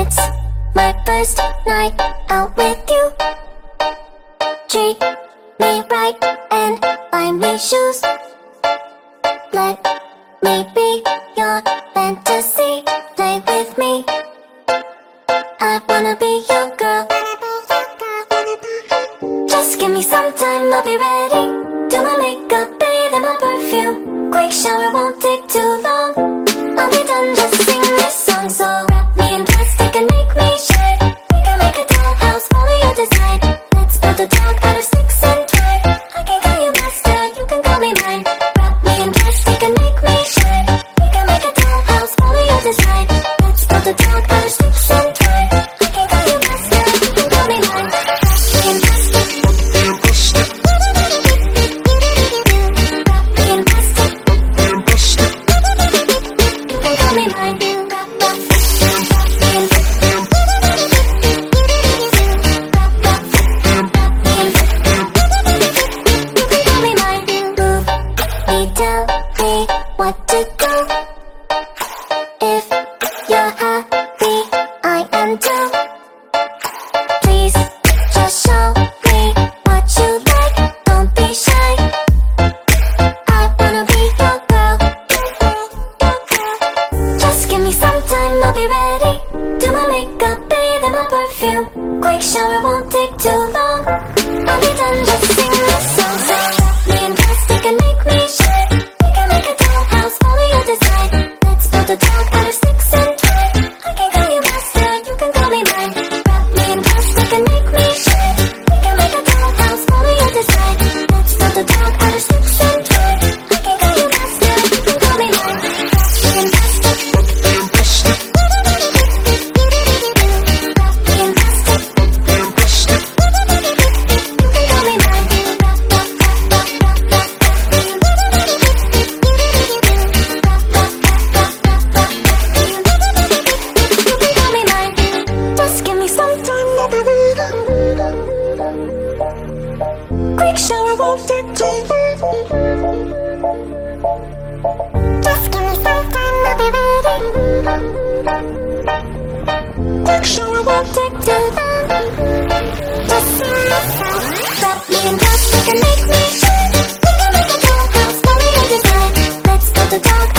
It's my first night out with you. Treat me right and buy me shoes. Let me be your fantasy. Play with me. I wanna be your girl. Just give me some time, I'll be ready. Do my makeup, bathe in my perfume. Quick shower won't take too long. I'll be done, just sing this song. So wrap me in plastic and make me shine. We can make a dollhouse, follow your design. Let's build a dog out of sticks and twine. I can call you master, you can call me mine. Wrap me in plastic and make me shine. We can make a dollhouse, follow your design. Let's build a dog out of sticks and twine. I can call you master, you can call me mine. Wrap me in plastic. Tell me what to do. If you're happy, I am too. Please just show me what you like. Don't be shy. I wanna be your girl. Just give me some time, I'll be ready. Do my makeup, bathe in my perfume. Quick shower won't take too long. I'll be done, just sing this song. So wrap me in plastic and make me shine. Let's build a dog out of sticks and twine. I can call you master, you can call me mine. Wrap me in plastic and make me shine. We can make a dollhouse, follow your design. Let's build a dog out of sticks and twine. I can call you master, you can call me mine. Wrap me in plastic. Wrap me in plastic. Wrap me in plastic. You can call me mine. Quick shower won't take too long. Just give me some time, I'll be ready. Quick shower won't take too long. Just sing my song. Wrap me in plastic and make me shine. We can make a dollhouse, follow your design. Let's build a dog.